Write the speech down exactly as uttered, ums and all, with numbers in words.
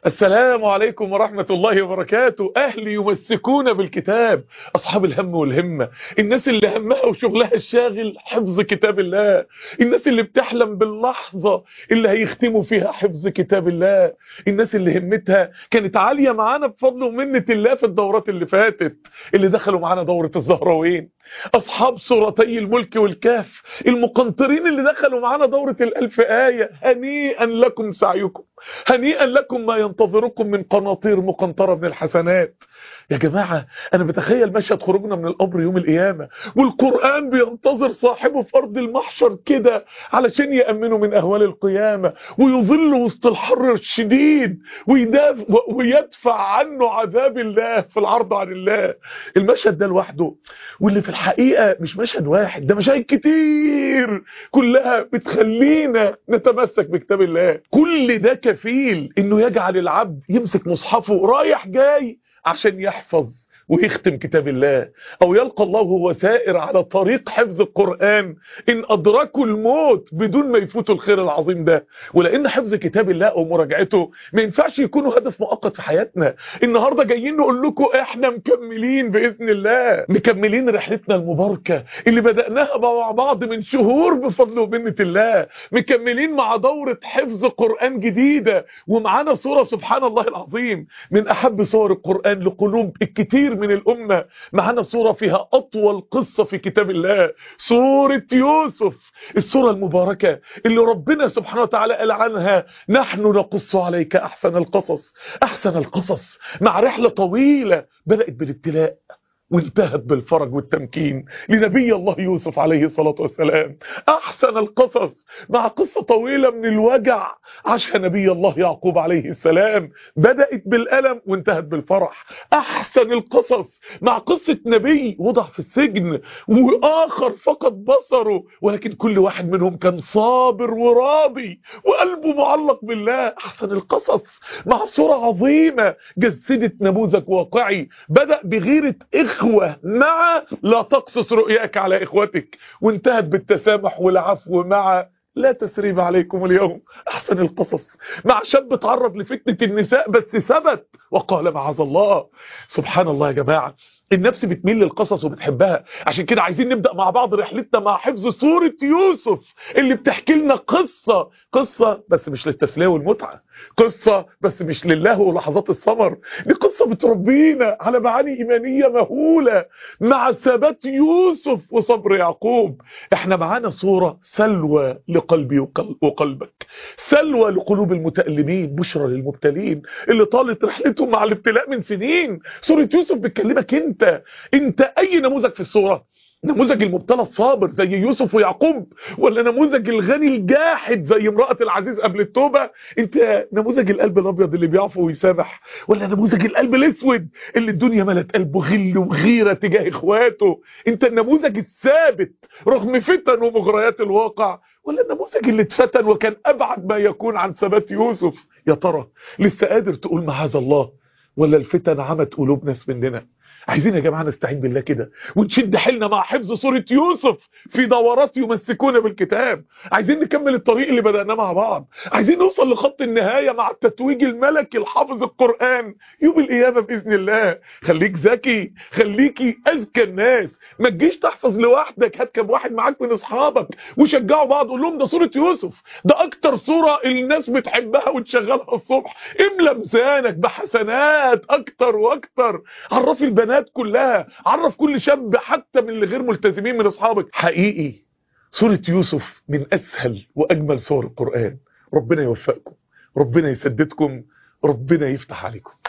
السلام عليكم ورحمة الله وبركاته. أهل يمسكون بالكتاب، أصحاب الهم والهمة، الناس اللي همها وشغلها الشاغل حفظ كتاب الله، الناس اللي بتحلم باللحظة اللي هيختموا فيها حفظ كتاب الله، الناس اللي همتها كانت عالية معانا بفضل ومنة الله في الدورات اللي فاتت، اللي دخلوا معانا دورة الزهراوين، أصحاب سورتي الملك والكهف، المقنطرين اللي دخلوا معانا دورة الألف آية. هنيئا لكم سعيكم، هنيئا لكم ما ينتظركم من قناطير مقنطرة من الحسنات. يا جماعة أنا بتخيل مشهد خروجنا من القبر يوم القيامة والقرآن بينتظر صاحبه في أرض المحشر كده علشان يأمنه من أهوال القيامة ويظل وسط الحر الشديد ويدفع عنه عذاب الله في العرض عن الله. المشهد ده لوحده، واللي في الحقيقة مش مشهد واحد، ده مشاهد كتير كلها بتخلينا نتمسك بكتاب الله. كل ده كفيل إنه يجعل العبد يمسك مصحفه رايح جاي عشان يحفظ ويختم كتاب الله، او يلقى الله وهو سائر على طريق حفظ القرآن ان ادركوا الموت بدون ما يفوتوا الخير العظيم ده. ولان حفظ كتاب الله او مراجعته ما ينفعش يكونوا هدف مؤقت في حياتنا. النهارده جايين نقول لكم احنا مكملين باذن الله، مكملين رحلتنا المباركه اللي بدأناها مع بعض من شهور بفضل ومنة الله، مكملين مع دورة حفظ قرآن جديدة، ومعانا سورة سبحان الله العظيم من احب سور القرآن لقلوب الكثير من الأمة. معنا سورة فيها أطول قصة في كتاب الله، سورة يوسف، السورة المباركة اللي ربنا سبحانه وتعالى قال عنها نحن نقص عليك أحسن القصص. أحسن القصص مع رحلة طويلة بدأت بالابتلاء وانتهت بالفرج والتمكين لنبي الله يوسف عليه الصلاة والسلام. أحسن القصص مع قصة طويلة من الوجع عاشها نبي الله يعقوب عليه السلام، بدأت بالألم وانتهت بالفرح. أحسن القصص مع قصة نبي وضع في السجن وآخر فقد بصره، ولكن كل واحد منهم كان صابر وراضي وقلبه معلق بالله. أحسن القصص مع سورة عظيمة جسدت نموذج واقعي بدأ بغيرة إخوة مع لا تقصص رؤياك على إخوتك، وانتهت بالتسامح والعفو مع لا تسريب عليكم اليوم. أحسن القصص مع شاب تعرض لفتنة النساء بس ثبت وقال معاذ الله. سبحان الله يا جماعة، النفس بتميل للقصص وبتحبها، عشان كده عايزين نبدأ مع بعض رحلتنا مع حفظ سورة يوسف اللي بتحكي لنا قصة قصة بس مش للتسلية والمتعة، قصة بس مش لله ولحظات الثمر، دي قصة بتربينا على معاني إيمانية مهولة مع ثبات يوسف وصبر يعقوب. احنا معانا سورة سلوى لقلبي وقلبك، سلوى لقلوب المتألمين، بشرى للمبتلين اللي طالت رحلتهم مع الابتلاء من سنين. سورة يوسف بتكلمك انت انت اي نموذج في السورة؟ نموذج المبتلى الصابر زي يوسف ويعقوب، ولا نموذج الغني الجاحد زي امرأة العزيز قبل التوبة؟ انت نموذج القلب الابيض اللي بيعفو ويسامح، ولا نموذج القلب الاسود اللي الدنيا ملت قلبه غل وغيرة تجاه اخواته؟ انت النموذج الثابت رغم فتن ومغريات الواقع، ولا النموذج اللي اتفتن وكان ابعد ما يكون عن ثبات يوسف؟ يا ترى لسه قادر تقول معاذ الله، ولا الفتن عمت قلوب ناس مننا؟ عايزين يا جماعة نستعين بالله كده ونشد حيلنا مع حفظ سورة يوسف في دورات يمسكون بالكتاب. عايزين نكمل الطريق اللي بدأناه مع بعض، عايزين نوصل لخط النهاية مع التتويج الملكي الحافظ القرآن يوم القيامة بإذن الله. خليك ذكي، خليكي أذكى الناس، ما تجيش تحفظ لوحدك، هات كم واحد معاك من أصحابك وشجعوا بعض، قول لهم ده سورة يوسف، ده أكتر سورة الناس بتحبها وتشغلها الصبح، املى ميزانك بحسنات أكتر وأكتر. عرفي البنات كلها، عرف كل شاب حتى من اللي غير ملتزمين من اصحابك. حقيقي سورة يوسف من اسهل واجمل سور القرآن. ربنا يوفقكم، ربنا يسددكم، ربنا يفتح عليكم.